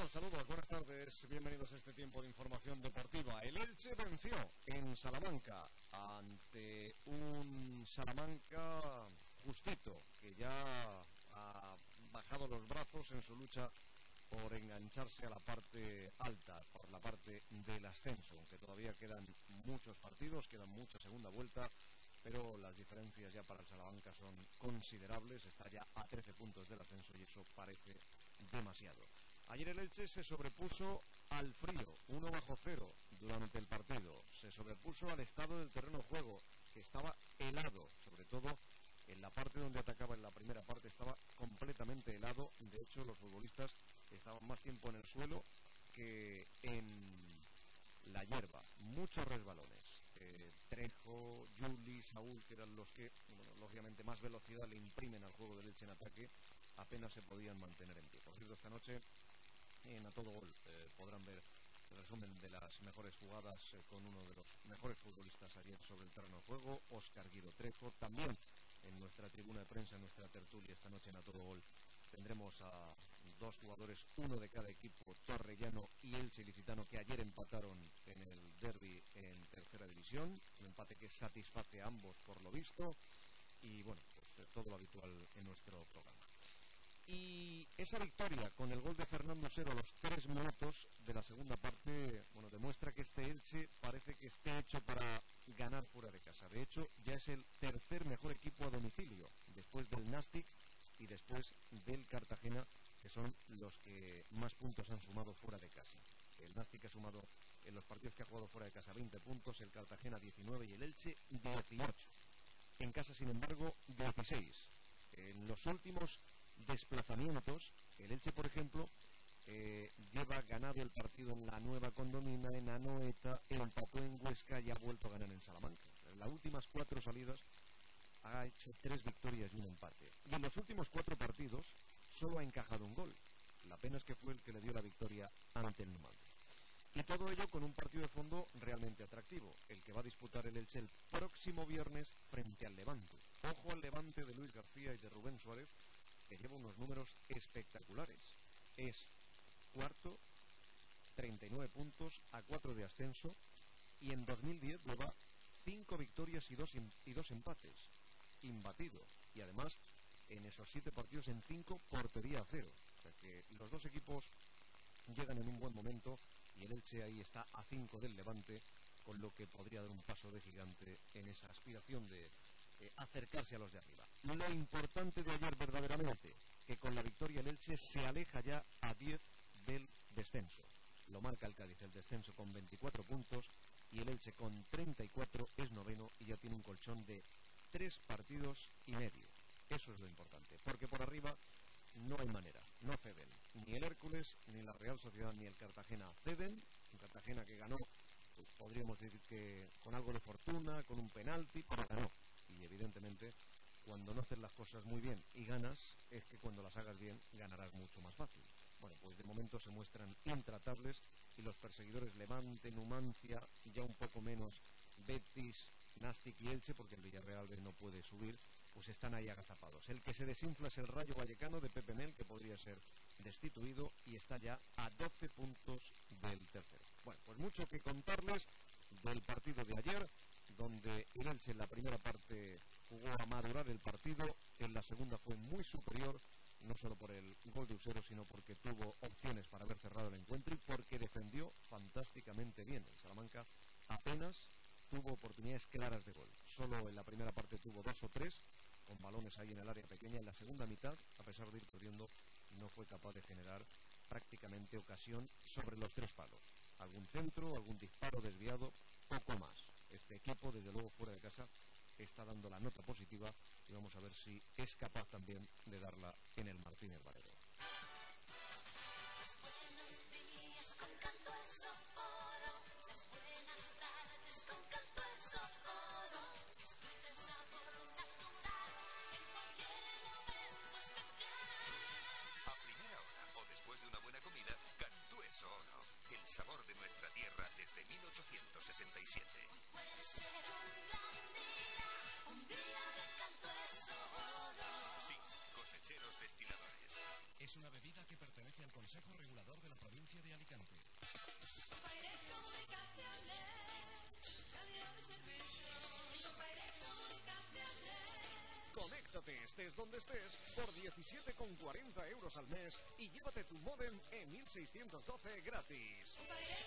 tal? Saludos, buenas tardes, bienvenidos a este tiempo de información deportiva. El Elche venció en Salamanca ante un Salamanca justito, que ya ha bajado los brazos en su lucha por engancharse a la parte alta, por la parte del ascenso, aunque todavía quedan muchos partidos, quedan mucha segunda vuelta, pero las diferencias ya para el Salamanca son considerables, está ya a 13 puntos del ascenso y eso parece demasiado. Ayer el Elche se sobrepuso al frío, 1-0 durante el partido, se sobrepuso al estado del terreno de juego, que estaba helado, sobre todo en la parte donde atacaba en la primera parte estaba completamente helado. De hecho, los futbolistas estaban más tiempo en el suelo que en la hierba. Muchos resbalones. Trejo, Juli, Saúl, que eran los que, bueno, lógicamente más velocidad le imprimen al juego del Elche en ataque, apenas se podían mantener en pie. Por cierto, esta noche en A Todo Gol podrán ver el resumen de las mejores jugadas con uno de los mejores futbolistas ayer sobre el terreno de juego, Óscar Guido Trejo. También en nuestra tribuna de prensa, en nuestra tertulia esta noche en A Todo Gol, tendremos a dos jugadores, uno de cada equipo, Torrellano y Elche Ilicitano, que ayer empataron en el derbi en tercera división, un empate que satisface a ambos por lo visto, y bueno, pues todo lo habitual en nuestro programa. Y esa victoria con el gol de Fernando Sero a los 3 minutos de la segunda parte, bueno, demuestra que este Elche parece que esté hecho para ganar fuera de casa. De hecho, ya es el tercer mejor equipo a domicilio, después del Nastic y después del Cartagena, que son los que más puntos han sumado fuera de casa. El Nastic ha sumado en los partidos que ha jugado fuera de casa 20 puntos, el Cartagena 19 y el Elche 18. En casa, sin embargo, 16. En los últimos desplazamientos, el Elche, por ejemplo, lleva ganado el partido en la Nueva Condomina, en Anoeta, empató en Huesca y ha vuelto a ganar en Salamanca. En las últimas 4 salidas ha hecho 3 victorias y un empate. Y en los últimos 4 partidos solo ha encajado un gol. La pena es que fue el que le dio la victoria ante el Numancia. Y todo ello con un partido de fondo realmente atractivo, el que va a disputar el Elche el próximo viernes frente al Levante. Ojo al Levante de Luis García y de Rubén Suárez, que lleva unos números espectaculares. Es cuarto, 39 puntos, a 4 de ascenso, y en 2010 lleva 5 victorias y 2 empates. Imbatido. Y además, en esos 7 partidos, en 5, portería a 0. O sea que los dos equipos llegan en un buen momento y el Elche ahí está a 5 del Levante, con lo que podría dar un paso de gigante en esa aspiración de acercarse a los de arriba. Lo importante de ayer verdaderamente, que con la victoria el Elche se aleja ya a 10 del descenso. Lo marca el Cádiz, el descenso con 24 puntos, y el Elche con 34 es noveno y ya tiene un colchón de 3 partidos y medio. Eso es lo importante, porque por arriba no hay manera, no ceden. Ni el Hércules, ni la Real Sociedad, ni el Cartagena ceden. Un Cartagena que ganó, pues podríamos decir que con algo de fortuna, con un penalti, pero ganó. Y evidentemente, cuando no haces las cosas muy bien y ganas, es que cuando las hagas bien, ganarás mucho más fácil. Bueno, pues de momento se muestran intratables y los perseguidores Levante, Numancia, y ya un poco menos Betis, Nastic y Elche, porque el Villarreal no puede subir, pues están ahí agazapados. El que se desinfla es el Rayo Vallecano de Pepe Mel, que podría ser destituido, y está ya a 12 puntos del tercero. Bueno, pues mucho que contarles del partido de ayer, donde el Elche en la primera parte jugó a madurar el partido, en la segunda fue muy superior, no solo por el gol de Usero, sino porque tuvo opciones para haber cerrado el encuentro y porque defendió fantásticamente bien. El Salamanca apenas tuvo oportunidades claras de gol. Solo en la primera parte tuvo 2 o 3, con balones ahí en el área pequeña. En la segunda mitad, a pesar de ir perdiendo, no fue capaz de generar prácticamente ocasión sobre los 3 palos. Algún centro, algún disparo desviado, poco más. Este equipo, desde luego fuera de casa, está dando la nota positiva y vamos a ver si es capaz también de darla en el Martínez Valero. El sabor de nuestra tierra desde 1867. Puede ser un día de Cantueso Oro. Sí, cosecheros destiladores. es una bebida que pertenece al Consejo Regulador de la provincia de Alicante. Conéctate, estés donde estés, por 17,40 euros al mes y llévate tu módem E1612 gratis.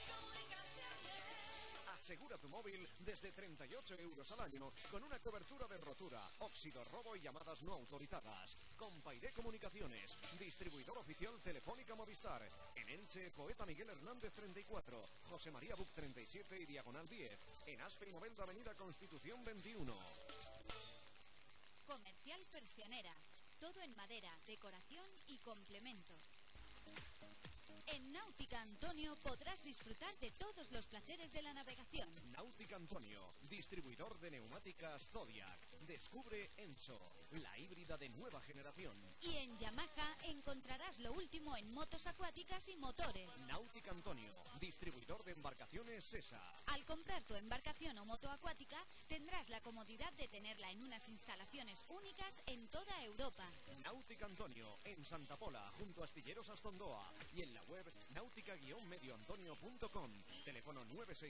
Asegura tu móvil desde 38 euros al año con una cobertura de rotura, óxido, robo y llamadas no autorizadas. Compairé Comunicaciones, distribuidor oficial Telefónica Movistar. En Elche, Poeta Miguel Hernández 34, José María Buc 37 y Diagonal 10. En Aspe y Novelda Avenida Constitución 21. Comercial Persianera. Todo en madera, decoración y complementos. En Náutica Antonio podrás disfrutar de todos los placeres de la navegación. Náutica Antonio, distribuidor de neumáticas Zodiac. Descubre Enso, la híbrida de nueva generación. Y en Yamaha encontrarás lo último en motos acuáticas y motores. Náutica Antonio, distribuidor de embarcaciones SESA. Al comprar tu embarcación o moto acuática, tendrás la comodidad de tenerla en unas instalaciones únicas en toda Europa. Náutica Antonio, en Santa Pola, junto a Astilleros Astondoa. Y en la web náutica-medioantonio.com. Teléfono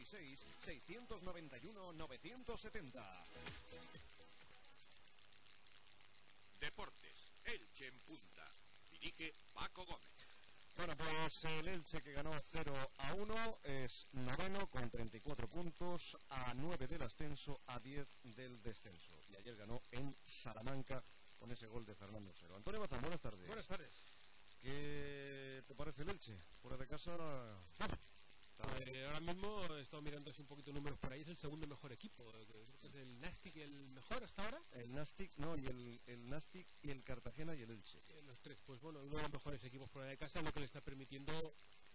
966-691-970. Deportes, Elche en punta. Dirige Paco Gómez. Bueno, pues el Elche, que ganó 0-1, es noveno con 34 puntos, a 9 del ascenso, a 10 del descenso. Y ayer ganó en Salamanca con ese gol de Fernando Sero. Antonio Bazán, buenas tardes. Buenas tardes. ¿Qué te parece el Elche? Fuera de casa... Ahora mismo he estado mirando así un poquito números por ahí, es el segundo mejor equipo. Creo que es el Nastic el mejor hasta ahora. El Nastic, no, y el Nastic y el Cartagena y el Elche. Los tres, pues bueno, uno de los mejores equipos fuera de casa, lo que le está permitiendo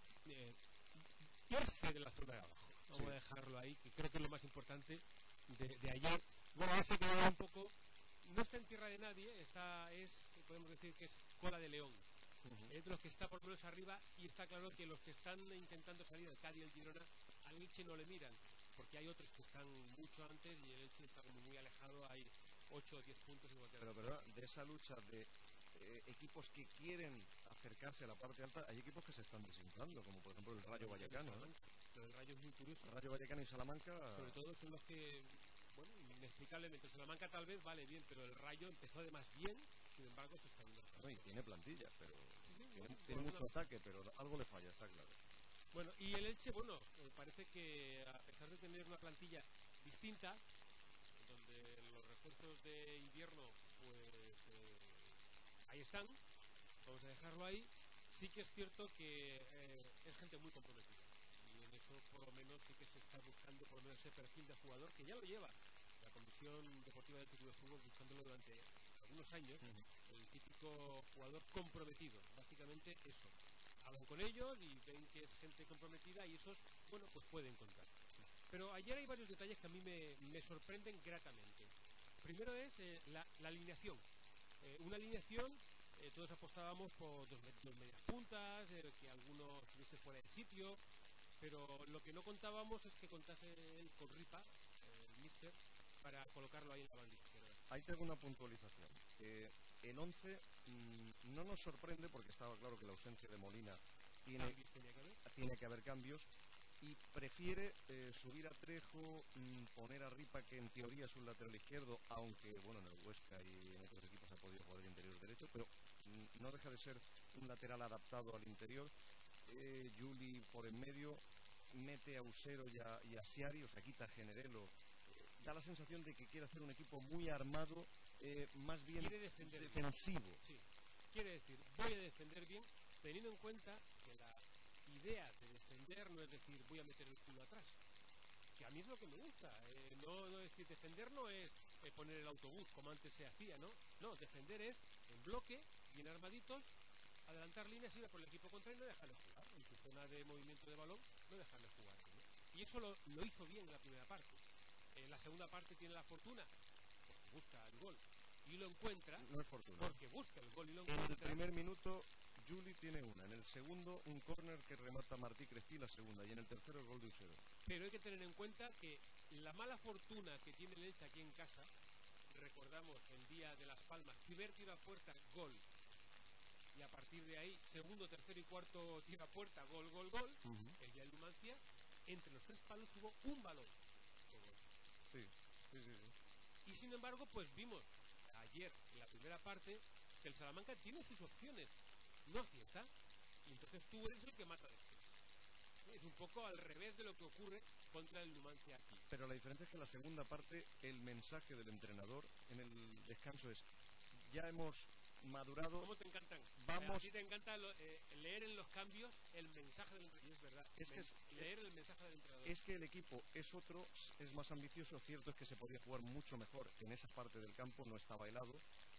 irse de la zona de abajo. Vamos a dejarlo ahí, que creo que es lo más importante de ayer. Bueno, ahora se queda un poco, no está en tierra de nadie, podemos decir que es cola de león. Es de los que está por lo menos arriba, y está claro que los que están intentando salir, el Cádiz y el Girona, al Elche no le miran, porque hay otros que están mucho antes y el Elche está como muy alejado, hay 8 o 10 puntos igual que Pero verdad, de esa lucha de equipos que quieren acercarse a la parte alta, hay equipos que se están desinflando, como por ejemplo el Rayo Vallecano. El Rayo es muy curioso. El Rayo Vallecano y Salamanca... Sobre todo son los que, bueno, inexplicablemente, Salamanca tal vez vale bien, pero el Rayo empezó además bien, sin embargo se está yendo. No, y tiene plantilla, pero... Tiene mucho ataque, pero algo le falla, está claro. Bueno, y el Elche, bueno, parece que a pesar de tener una plantilla distinta, donde los refuerzos de invierno, pues ahí están, vamos a dejarlo ahí, sí que es cierto que es gente muy comprometida. Y en eso, por lo menos, sí que se está buscando por lo menos ese perfil de jugador, que ya lo lleva la Comisión Deportiva del Club de Fútbol, buscándolo durante algunos años, el típico jugador comprometido, básicamente eso. Hablan con ellos y ven que es gente comprometida y esos, bueno, pues pueden contar. Pero ayer hay varios detalles que a mí me sorprenden gratamente. Primero es la alineación. Una alineación, todos apostábamos por dos medias puntas, que algunos estuviese fuera de sitio, pero lo que no contábamos es que contase él con Ripa, el míster, para colocarlo ahí en la bandita. Ahí tengo una puntualización. El 11 no nos sorprende porque estaba claro que la ausencia de Molina tiene que haber cambios, y prefiere subir a Trejo, poner a Ripa, que en teoría es un lateral izquierdo, aunque bueno, en el Huesca y en otros equipos ha podido jugar el interior derecho, pero no deja de ser un lateral adaptado al interior. Juli por en medio, mete a Usero y a Siari, o sea, quita a Generelo. Da la sensación de que quiere hacer un equipo muy armado, más bien defensivo. Sí, quiere decir, voy a defender bien, teniendo en cuenta que la idea de defender no es decir, voy a meter el culo atrás, que a mí es lo que me gusta. No es decir, defender no es poner el autobús como antes se hacía, ¿no? No, defender es en bloque, bien armaditos, adelantar líneas, ir a por el equipo contrario y no dejarle jugar. En su zona de movimiento de balón, no dejarle jugar, ¿no? Y eso lo hizo bien en la primera parte. En la segunda parte tiene la fortuna, porque busca el gol y lo encuentra. No es fortuna. Porque busca el gol y lo encuentra. En el primer minuto, Juli tiene una. En el segundo, un córner que remata Martí Crespí, la segunda. Y en el tercero, el gol de Usero. Pero hay que tener en cuenta que la mala fortuna que tiene el Elche aquí en casa, recordamos el día de Las Palmas, primer tiro a puerta, gol. y a partir de ahí, segundo, tercero y cuarto tiro a puerta, gol, gol, gol. El día del Numancia, entre los 3 palos hubo un balón de gol. Sí. Y sin embargo, pues vimos ayer, en la primera parte, que el Salamanca tiene sus opciones, no acierta, y entonces tú eres el que mata después. Es un poco al revés de lo que ocurre contra el Numancia aquí. Pero la diferencia es que en la segunda parte el mensaje del entrenador en el descanso es: ya hemos madurado. ¿Cómo te encantan? Vamos. A ti te encanta leer en los cambios el mensaje del entrenador. Es verdad. Leer el mensaje del entrenador. Es que el equipo es otro, es más ambicioso. Cierto es que se podía jugar mucho mejor en esa parte del campo, no estaba helado.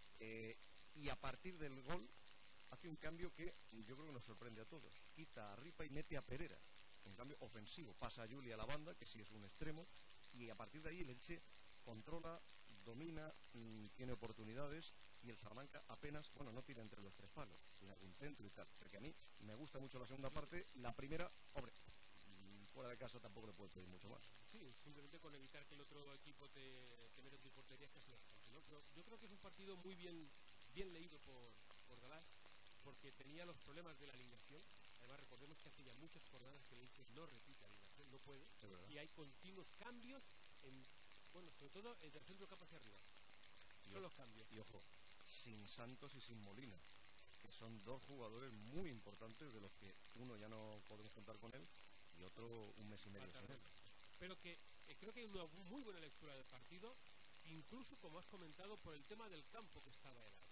Y a partir del gol hace un cambio que yo creo que nos sorprende a todos. Quita a Ripa y mete a Perera. Un cambio ofensivo. Pasa a Juli a la banda, que sí es un extremo, y a partir de ahí el Elche controla, domina, tiene oportunidades, y el Salamanca apenas, no tira entre los 3 palos, tiene algún centro y tal. Porque a mí me gusta mucho la segunda parte. La primera, hombre, fuera de casa tampoco le puedo pedir mucho más. Sí, simplemente con evitar que el otro equipo te meta en tu portería es casi bastante, ¿no? Pero yo creo que es un partido muy bien leído por Galás, porque tenía los problemas de la alineación. Además, recordemos que hace ya muchas jornadas que el Elche no repite alineación, no puede, y hay continuos cambios, sobre todo entre el centro campo hacia arriba. Son los cambios. Y ojo, sin Santos y sin Molina, que son 2 jugadores muy importantes, de los que uno ya no podemos contar con él y otro un mes y medio sin él. Pero que creo que hay una muy buena lectura del partido, incluso como has comentado, por el tema del campo que estaba helado.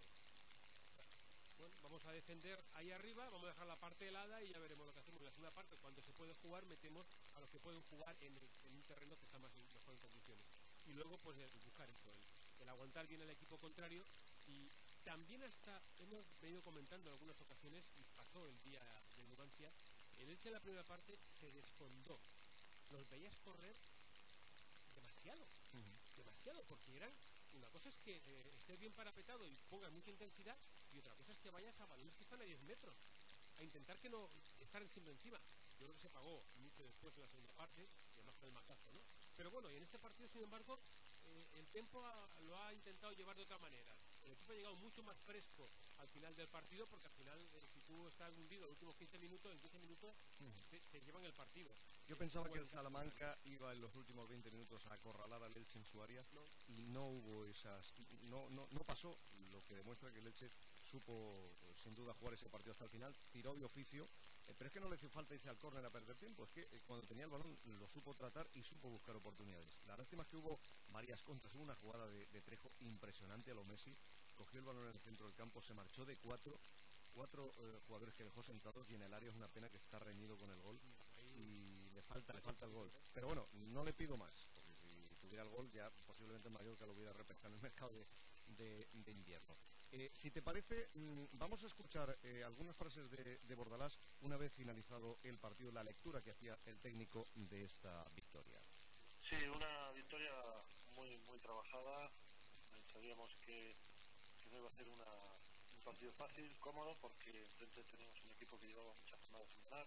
Bueno, vamos a defender ahí arriba, vamos a dejar la parte helada y ya veremos lo que hacemos. En la segunda parte, cuando se puede jugar, metemos a los que pueden jugar en un terreno que está mejor en condiciones. Y luego, pues, el buscar eso, el aguantar bien el equipo contrario. Y también hemos venido comentando en algunas ocasiones, y pasó el día de Numancia, el Elche en la primera parte se desfondó. Los veías correr demasiado, porque una cosa es que estés bien parapetado y pongas mucha intensidad, y otra cosa es que vayas a balones que están a 10 metros, a intentar que no estar siempre encima. Yo creo que se pagó mucho después de la segunda parte, y además con el mazazo, ¿no? Pero bueno, y en este partido, sin embargo, el tiempo lo ha intentado llevar de otra manera. El equipo ha llegado mucho más fresco al final del partido, porque al final, si tú estás hundido los últimos 15 minutos, en 15 minutos se llevan el partido. Yo pensaba que el Salamanca iba en los últimos 20 minutos a acorralar al Elche en su área, y no hubo no pasó, lo que demuestra que el Elche supo sin duda jugar ese partido hasta el final, tiró de oficio, pero es que no le hizo falta irse al córner a perder tiempo, es que cuando tenía el balón lo supo tratar y supo buscar oportunidades. La lástima es que hubo varias contras, hubo una jugada de Trejo impresionante a lo Messi, cogió el balón en el centro del campo, se marchó de cuatro jugadores que dejó sentados, y en el área es una pena que está reñido con el gol y le falta el gol. Pero bueno, no le pido más, porque si tuviera el gol ya posiblemente el Mallorca lo hubiera repescado en el mercado de invierno. Si te parece, vamos a escuchar algunas frases de Bordalás una vez finalizado el partido, la lectura que hacía el técnico de esta victoria. Sí, una victoria muy, muy trabajada. Sabíamos que no iba a ser un partido fácil, cómodo, porque enfrente teníamos un equipo que llevaba muchas jornadas sin ganar,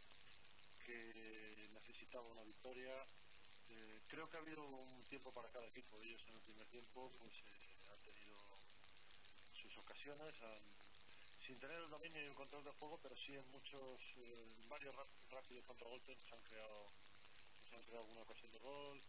que necesitaba una victoria. Creo que ha habido un tiempo para cada equipo. Ellos en el primer tiempo pues han tenido sus ocasiones, sin tener el dominio y el control del juego, pero sí en varios rápidos contragolpes nos han creado alguna ocasión de gol.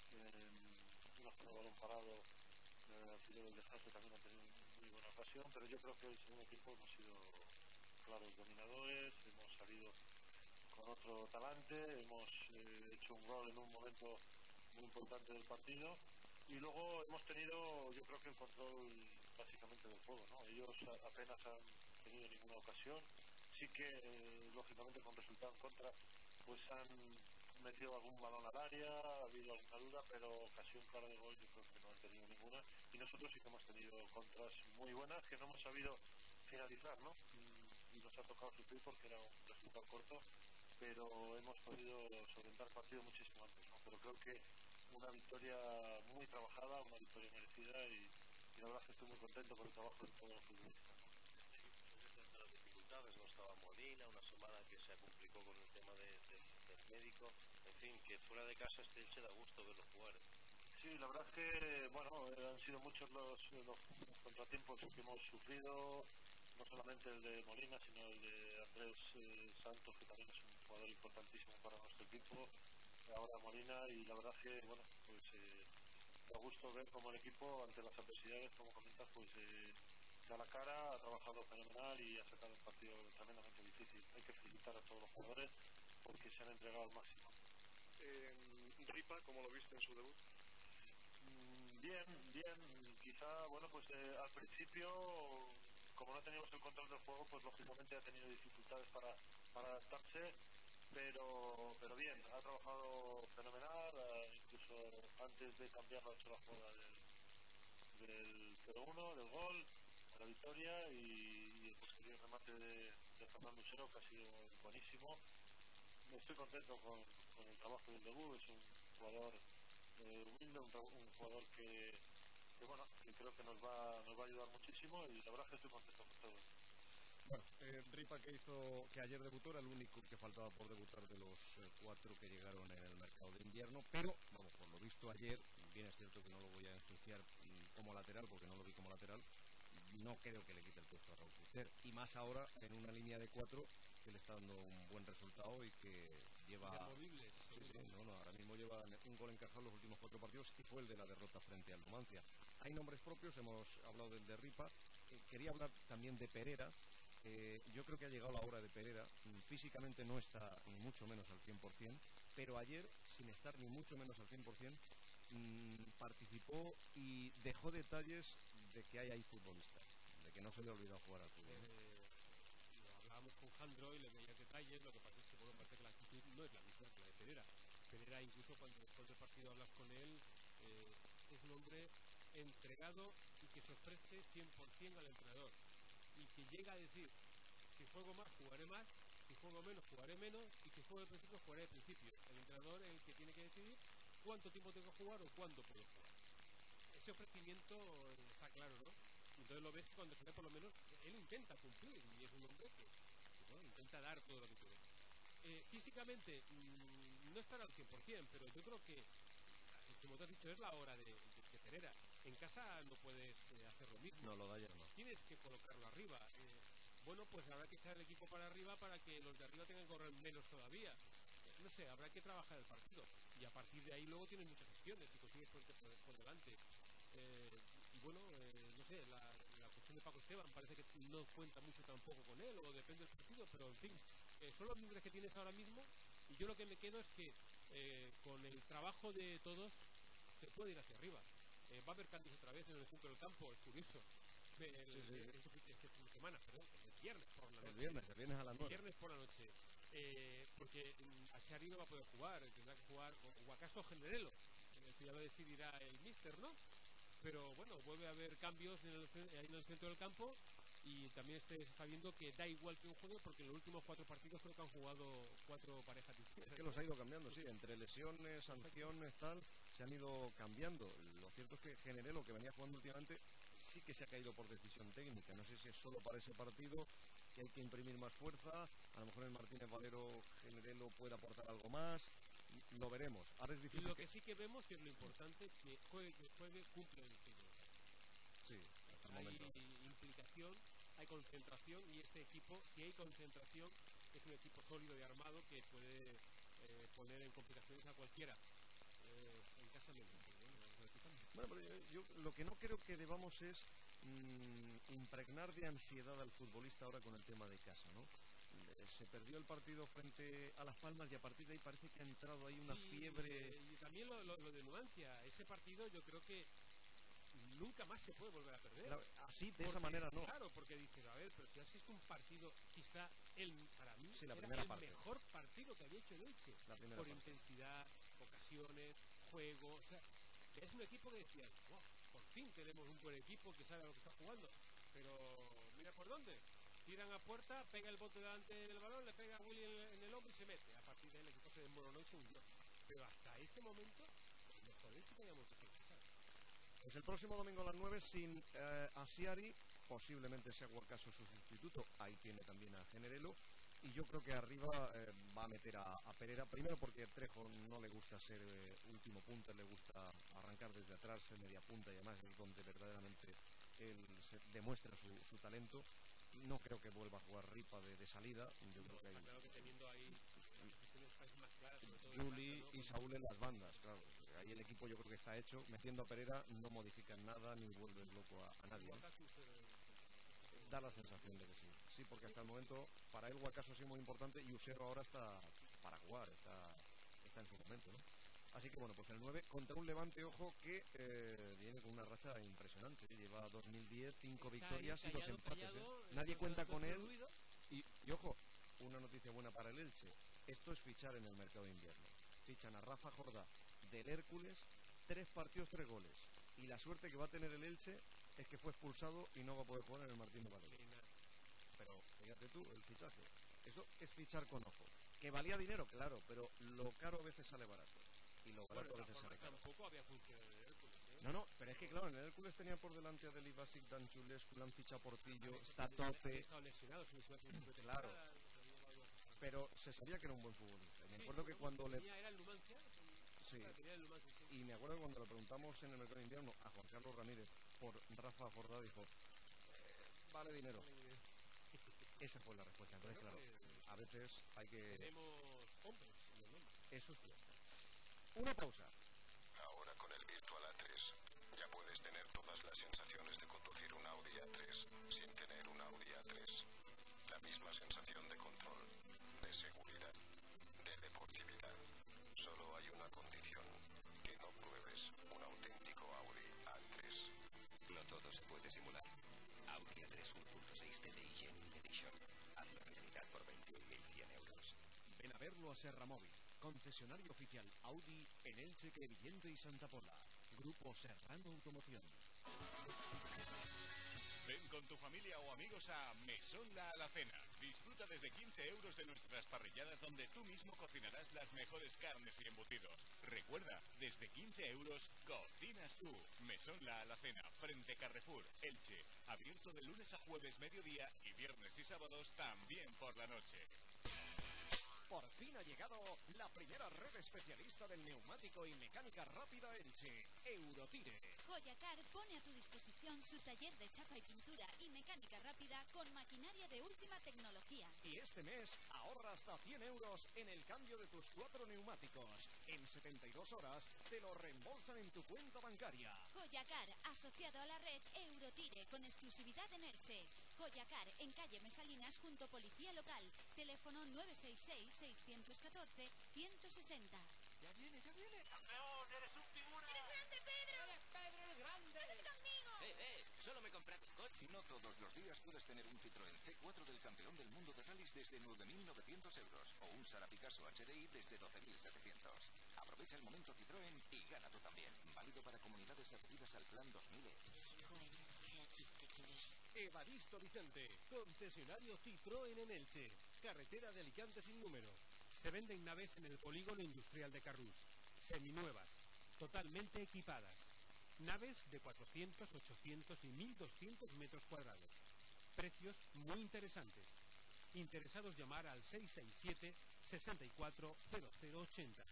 Una zona de balón parado, al final del descanso también han tenido muy buena ocasión, pero yo creo que el segundo tiempo hemos sido claros dominadores, hemos salido con otro talante, hemos hecho un gol en un momento muy importante del partido, y luego hemos tenido, yo creo que el control básicamente del juego, ¿no? Ellos apenas han tenido ninguna ocasión, sí que lógicamente con resultado en contra pues han metido algún balón al área, ha habido alguna duda, pero ocasión clara de gol yo creo que no han tenido ninguna, y nosotros sí que hemos tenido contras muy buenas que no hemos sabido finalizar, ¿no? Y nos ha tocado sufrir porque era un resultado corto, pero hemos podido solventar el partido muchísimo antes, ¿no? Pero creo que una victoria muy trabajada, una victoria merecida, y la verdad es que estoy muy contento por el trabajo de todos los futbolistas. Las dificultades, no estaba Molina, una semana que se complicó con el tema del médico, en fin, que fuera de casa se da gusto verlo jugar. Sí, la verdad es que, bueno, han sido muchos los contratiempos que hemos sufrido, no solamente el de Molina, sino el de Andrés Santos, que también es un jugador importantísimo para nuestro equipo. Ahora Molina, y la verdad que, bueno, pues da gusto ver cómo el equipo, ante las adversidades, como comentas, pues da la cara, ha trabajado fenomenal y ha sacado un partido tremendamente difícil. Hay que felicitar a todos los jugadores porque se han entregado al máximo. Ripa, ¿cómo lo viste en su debut? Bien, quizá, bueno, pues al principio, como no teníamos el control del juego, pues lógicamente ha tenido dificultades para adaptarse, pero bien, ha trabajado fenomenal, incluso antes de cambiarlo ha hecho la jugada del 0-1, del gol, a la victoria, y el posterior remate de Fernando Usero, que ha sido buenísimo. Estoy contento con el trabajo del debut, es un jugador humilde, un jugador que bueno, que creo que nos va a ayudar muchísimo, y la verdad es que estoy contento con todo. Bueno, Ripa, que ayer debutó, era el único que faltaba por debutar de los 4 que llegaron en el mercado de invierno, pero vamos, por lo visto ayer, bien es cierto que no lo voy a ensuciar como lateral, porque no lo vi como lateral, no creo que le quite el puesto a Raúl Fuster, y más ahora en una línea de 4 que le está dando un buen resultado y que lleva... ahora mismo lleva un gol encajado en los últimos 4 partidos, y fue el de la derrota frente al Numancia. Hay nombres propios, hemos hablado del de Ripa, quería hablar también de Perera. Yo creo que ha llegado la hora de Perera. Físicamente no está ni mucho menos al 100%, pero ayer, sin estar ni mucho menos al 100%, participó y dejó detalles de que hay ahí futbolistas, de que no se le ha olvidado jugar al fútbol. Hablábamos con Jandro y le veía detalles, lo que pasa es que bueno, parece que la actitud no es la misma que la de Perera. Perera, incluso cuando después del partido hablas con él, es un hombre entregado y que se ofrece 100% al entrenador, y que llega a decir: si juego más, jugaré más; si juego menos, jugaré menos; y si juego de principio, jugaré de principio. El entrenador es el que tiene que decidir cuánto tiempo tengo que jugar o cuándo puedo jugar. Ese ofrecimiento está claro, ¿no? Y entonces lo ves que cuando se ve, por lo menos él intenta cumplir, y es un hombre que bueno, intenta dar todo lo que puede. Físicamente no estará al 100%, pero yo creo que, como te has dicho, es la hora de Perera. En casa no puedes hacer lo mismo. No, lo da ya no. Tienes que colocarlo arriba. Bueno, pues habrá que echar el equipo para arriba para que los de arriba tengan que correr menos todavía. No sé, habrá que trabajar el partido. Y a partir de ahí luego tienes muchas opciones y consigues por delante. Y bueno, no sé, la cuestión de Paco Esteban parece que no cuenta mucho tampoco con él, o depende del partido, pero en fin, son los miembros que tienes ahora mismo, y yo lo que me quedo es que con el trabajo de todos se puede ir hacia arriba. Va a haber cambios otra vez en el centro del campo, es curioso. Este fin de semana, perdón, el viernes por la noche. El viernes a las 9. Viernes por la noche. Porque a Chari no va a poder jugar, tendrá que jugar, o acaso Generelo, eso ya lo decidirá el míster, ¿no? Pero bueno, vuelve a haber cambios ahí en el centro del campo, y también se está viendo que da igual que un juegue, porque en los últimos 4 partidos creo que han jugado 4 parejas distintas. Es que los ha ido cambiando, sí, entre lesiones, sanciones, tal, se han ido cambiando. Lo cierto es que Generelo, que venía jugando últimamente, sí que se ha caído por decisión técnica. No sé si es solo para ese partido, que hay que imprimir más fuerza. A lo mejor el Martínez Valero Generelo puede aportar algo más. Lo veremos. Ahora es difícil. Y lo que sí que vemos, que es lo importante, es que juegue, cumple el estilo. Sí, hasta el momento. Hay implicación, hay concentración, y este equipo, si hay concentración, es un equipo sólido y armado que puede poner en complicaciones a cualquiera. En casa menos. Bueno, pero yo lo que no creo que debamos es impregnar de ansiedad al futbolista ahora con el tema de casa, ¿no? Se perdió el partido frente a Las Palmas, y a partir de ahí parece que ha entrado ahí una fiebre. Y también lo de Numancia, ese partido yo creo que nunca más se puede volver a perder. Claro, así, de esa manera no. Claro, porque dices, a ver, pero si has hecho un partido, quizá para mí sí, era el mejor partido que había hecho el Elche, por intensidad, ocasiones, juego, o sea, es un equipo que decía, wow, por fin tenemos un buen equipo que sabe a lo que está jugando. Pero mira por dónde, tiran a puerta, pega el bote delante del balón, le pega a Willy en el hombro y se mete. A partir de ahí el equipo se desmoronó y se hundió. Pero hasta ese momento, el mejor Elche teníamos que hacer. Pues el próximo domingo a las 9, sin Asiari, posiblemente sea Guacaso su sustituto. Ahí tiene también a Generelo. Y yo creo que arriba va a meter a Perera, primero porque Trejo no le gusta ser último punta, le gusta arrancar desde atrás, ser media punta, y además es donde verdaderamente él demuestra su talento. No creo que vuelva a jugar Ripa de salida. Yo creo que Está claro que teniendo ahí las posiciones más claras, sobre todo Juli en casa, ¿no? y Saúl en las bandas, claro. Ahí el equipo yo creo que está hecho. Metiendo a Pereira no modifican nada ni vuelven loco a nadie. Da la sensación de que sí. Sí, porque hasta el momento para él Guacaso sí muy importante y Usero ahora está para jugar, está en su momento, ¿no? Así que bueno, pues el 9 contra un Levante, ojo, que viene con una racha impresionante. Lleva 2010, 5 victorias y 2 empates. Nadie cuenta con él. Y ojo, una noticia buena para el Elche. Esto es fichar en el mercado de invierno. Fichan a Rafa Jordá del Hércules, 3 partidos, 3 goles. Y la suerte que va a tener el Elche es que fue expulsado y no va a poder jugar en el Martín de Valencia. Pero fíjate tú, el fichaje. Eso es fichar con ojo. Que valía dinero, claro, pero lo caro a veces sale barato. Y lo barato a veces sale caro. Tampoco había funcionado en el Hércules, ¿eh? No, pero es que claro, en el Hércules tenía por delante a Deli Basic, Dan Chulescu, le han fichado Portillo, está Tote. Claro. Pero se sabía que era un buen futbolista. Me acuerdo que cuando le... Era el Numancia. Sí. Y me acuerdo que cuando le preguntamos en el mercado de invierno a Juan Carlos Ramírez por Rafa Jordá, dijo, vale dinero. Esa fue la respuesta. Entonces, claro, a veces hay que... Tenemos hombres en el nombre. Eso es cierto. Una pausa. Ahora con el Virtual A3 ya puedes tener todas las sensaciones de conducir un Audi A3 sin tener un Audi A3. La misma sensación de control, de seguridad, de deportividad. Solo hay una condición, que no pruebes un auténtico Audi A3. No todo se puede simular. Audi A3 1.6 TDI Genuine Edition. Hazlo realidad por 21.100 euros. Ven a verlo a Serra Móvil, concesionario oficial Audi en Elche, Crevillente y Santa Pola. Grupo Serrano Automoción. Ven con tu familia o amigos a Mesón La Alacena. Disfruta desde 15 euros de nuestras parrilladas donde tú mismo cocinarás las mejores carnes y embutidos. Recuerda, desde 15 euros cocinas tú. Mesón La Alacena, frente Carrefour, Elche. Abierto de lunes a jueves mediodía y viernes y sábados también por la noche. Por fin ha llegado la primera red especialista del neumático y mecánica rápida Elche, Eurotire. Joyacar pone a tu disposición su taller de chapa y pintura y mecánica rápida con maquinaria de última tecnología. Y este mes ahorra hasta 100 euros en el cambio de tus 4 neumáticos. En 72 horas te lo reembolsan en tu cuenta bancaria. Joyacar, asociado a la red Eurotire con exclusividad en Elche. Joyacar, en calle Mesalinas junto Policía Local. Teléfono 966-614-160. ¡Ya viene, ya viene! ¡Campeón, eres un figura! ¡Eres grande, Pedro! ¡Eres Pedro el grande! ¡Ven conmigo! Solo me he comprado un coche. No todos los días puedes tener un Citroën C4 del campeón del mundo de rallies desde 9.900 euros o un Sara Picasso HDI desde 12.700. Aprovecha el momento Citroën y gana tú también. Válido para comunidades adheridas al plan 2000. Evaristo Vicente, concesionario Citroën en Elche, carretera de Alicante sin número. Se venden naves en el polígono industrial de Carrús, seminuevas, totalmente equipadas. Naves de 400, 800 y 1.200 metros cuadrados. Precios muy interesantes. Interesados llamar al 667-640080.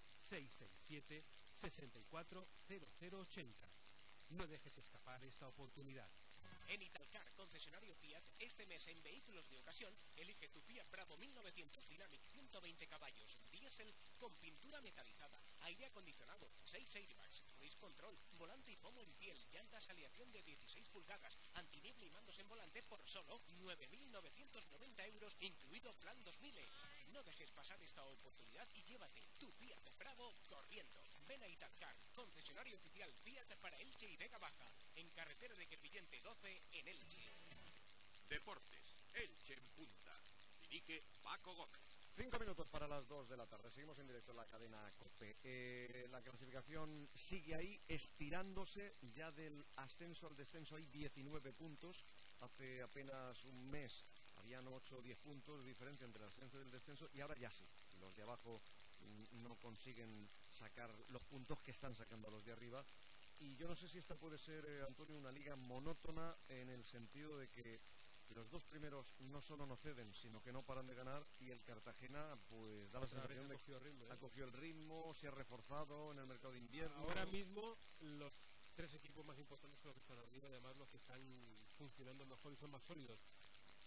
667-640080. No dejes escapar esta oportunidad. En Italcar, concesionario Fiat, este mes en vehículos de ocasión, elige tu Fiat Bravo 1900 Dynamic 120 caballos, diésel con pintura metalizada, aire acondicionado, 6 airbags, cruise control, volante y pomo en piel, llantas aleación de 16 pulgadas, antiniebla y mandos en volante por solo 9.990 euros, incluido plan 2000. No dejes pasar esta oportunidad y llévate tu Fiat Bravo corriendo. Ven a Italcar, concesionario oficial Fiat para Elche y Vega Baja, en carretera de Crevillente 12 en Elche. Deportes, Elche en punta. Dirige Paco Gómez. 5 minutos para las 2 de la tarde. Seguimos en directo en la cadena COPE. La clasificación sigue ahí, estirándose ya del ascenso al descenso. Hay 19 puntos. Hace apenas un mes habían 8 o 10 puntos de diferencia entre el ascenso y el descenso. Y ahora ya sí. Los de abajo no consiguen sacar los puntos que están sacando los de arriba. Y yo no sé si esta puede ser, Antonio, una liga monótona en el sentido de que los dos primeros no solo no ceden, sino que no paran de ganar, y el Cartagena pues da la sensación de que ha cogido el ritmo, se ha reforzado en el mercado de invierno. Ahora mismo los tres equipos más importantes son los que están arriba, además los que están funcionando mejor y son más sólidos.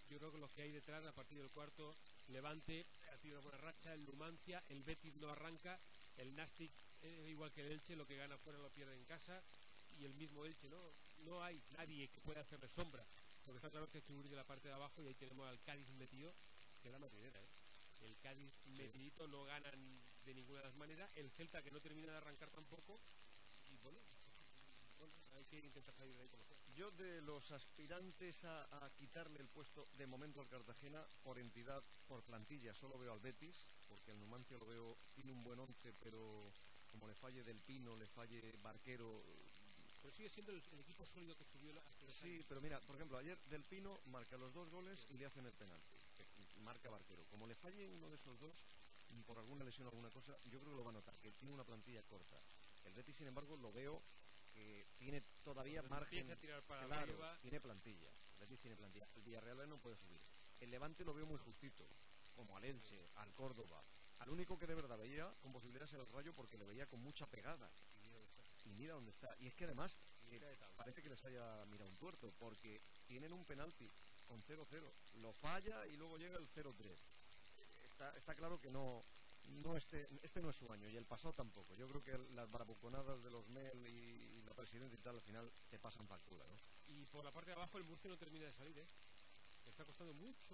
yo creo que los que hay detrás, a partir del cuarto, Levante ha tenido una buena racha, el Numancia, el Betis no arranca, el Nastic, igual que el Elche, lo que gana fuera lo pierde en casa, y el mismo Elche, no hay nadie que pueda hacerle sombra, porque está claro que hay que huir de la parte de abajo, y ahí tenemos al Cádiz metido, que es la marinera, el Cádiz metidito, no ganan de ninguna de las maneras, el Celta que no termina de arrancar tampoco, y bueno, hay que intentar salir de ahí como sea. Yo de los aspirantes a quitarle el puesto de momento al Cartagena, por entidad, por plantilla, solo veo al Betis, porque el Numancia lo veo, tiene un buen 11, pero como le falle Del Pino, le falle Barquero... Pero sigue siendo el equipo sólido que subió la... Sí, pero mira, por ejemplo, ayer Del Pino marca los 2 goles y le hacen el penalti, marca Barquero. Como le falle uno de esos dos, por alguna lesión o alguna cosa, yo creo que lo va a notar, que tiene una plantilla corta. El Betis, sin embargo, lo veo que tiene todavía margen, a tirar para claro, arriba. tiene plantilla, el Betis tiene plantilla, el Villarreal no puede subir, el Levante lo veo muy justito, como al Elche, al Córdoba, al único que de verdad veía con posibilidades era el Rayo, porque le veía con mucha pegada, y mira dónde está, y es que además parece que les haya mirado un tuerto, porque tienen un penalti con 0-0, lo falla y luego llega el 0-3, está claro que este no es su año, y el pasado tampoco. Yo creo que las barabuconadas de los Mel y la presidenta y tal al final te pasan factura, ¿no? Y por la parte de abajo el Murcia no termina de salir, Le está costando mucho.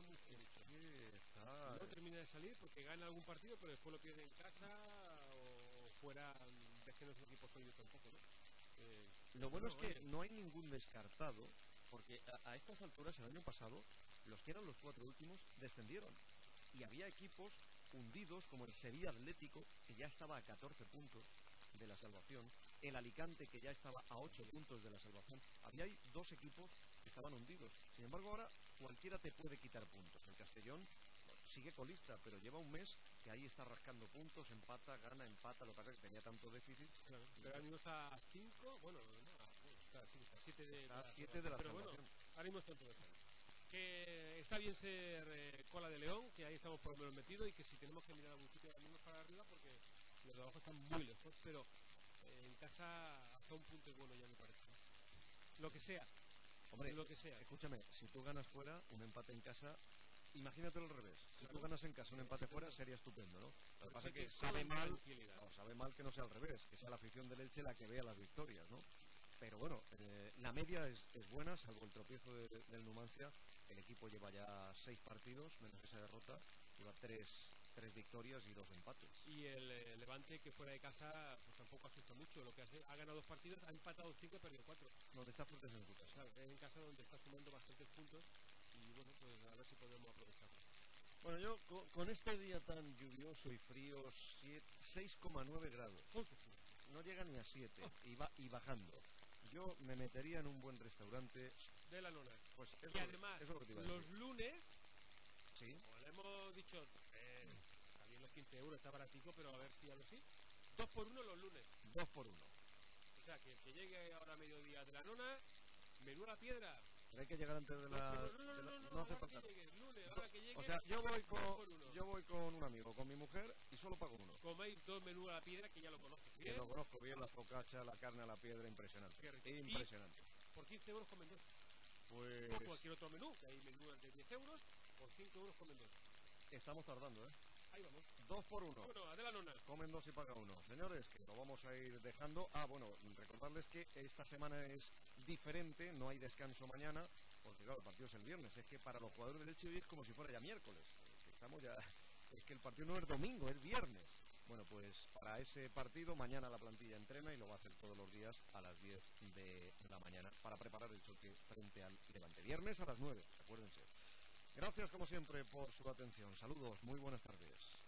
No termina de salir porque gana algún partido, pero después lo pierde en casa o fuera, es que no es un equipo sólido tampoco, ¿no? Lo bueno es que no hay ningún descartado, porque a estas alturas, el año pasado, los que eran los 4 últimos descendieron. Y había equipos hundidos como el Sevilla Atlético, que ya estaba a 14 puntos de la salvación, el Alicante, que ya estaba a 8 puntos de la salvación. Había ahí 2 equipos que estaban hundidos. Sin embargo, ahora cualquiera te puede quitar puntos. El Castellón sigue colista, pero lleva un mes que ahí está rascando puntos, empata, gana, empata, lo que pasa es que tenía tanto déficit. Claro, pero ahora mismo está a 5, está a 7 de la salvación. Pero bueno, ahora mismo está en todo eso. Que está bien ser cola de león, que ahí estamos por lo menos metidos, y que si tenemos que mirar a algún sitio ahora mismo para arriba, porque los de abajo están muy lejos, pero en casa hasta un punto es bueno ya me parece. Lo que sea. Hombre, lo que sea. Escúchame, si tú ganas fuera, un empate en casa, imagínatelo al revés. Si tú ganas en casa, un empate fuera, sería estupendo, ¿no? Lo que pasa es que sabe mal que no sea al revés, que sea la afición del Elche la que vea las victorias, ¿no? Pero bueno, la media es buena, salvo el tropiezo del Numancia. El equipo lleva ya 6 partidos, menos esa derrota, lleva 3 victorias y 2 empates. Y el Levante, que fuera de casa, pues tampoco asusta mucho. Lo que ha ganado 2 partidos, ha empatado 5 y perdido 4. Donde está fuerte es en su casa. Claro, es en casa donde está sumando bastantes puntos, y bueno, pues a ver si podemos aprovecharlo. Bueno, yo con este día tan lluvioso y frío, 6,9 grados. No llega ni a 7 y bajando. Yo me metería en un buen restaurante de la lona. Pues y además, los lunes, ¿sí? Como le hemos dicho, también los 15 euros está baratico, pero a ver si 2 por 1 los lunes. 2 por 1. O sea, que el que llegue ahora a mediodía de la nona, menú La Piedra. Pero hay que llegar antes de la... No hace falta. O sea, yo voy con un amigo, con mi mujer, y solo pago 1. Coméis 2 menús a la piedra, que ya lo conozco bien. Que lo conozco bien, la focaccia, la carne a la piedra, impresionante. Impresionante. Y por 15 euros comen 2. Pues... O cualquier otro menú, que hay menús de 10 euros, por 5 euros comen 2. Estamos tardando, Ahí vamos. 2 por 1. Bueno, a de la nona. Comen 2 y paga 1. Señores, que lo vamos a ir dejando. Bueno, recordarles que esta semana es diferente, no hay descanso mañana, porque claro, el partido es el viernes. Es que para los jugadores del Elche hoy es como si fuera ya miércoles. Estamos ya... Es que el partido no es domingo, es viernes. Bueno, pues para ese partido mañana la plantilla entrena y lo va a hacer todos los días a las 10 de la mañana para preparar el choque frente al Levante. Viernes a las 9, acuérdense. Gracias como siempre por su atención. Saludos, muy buenas tardes.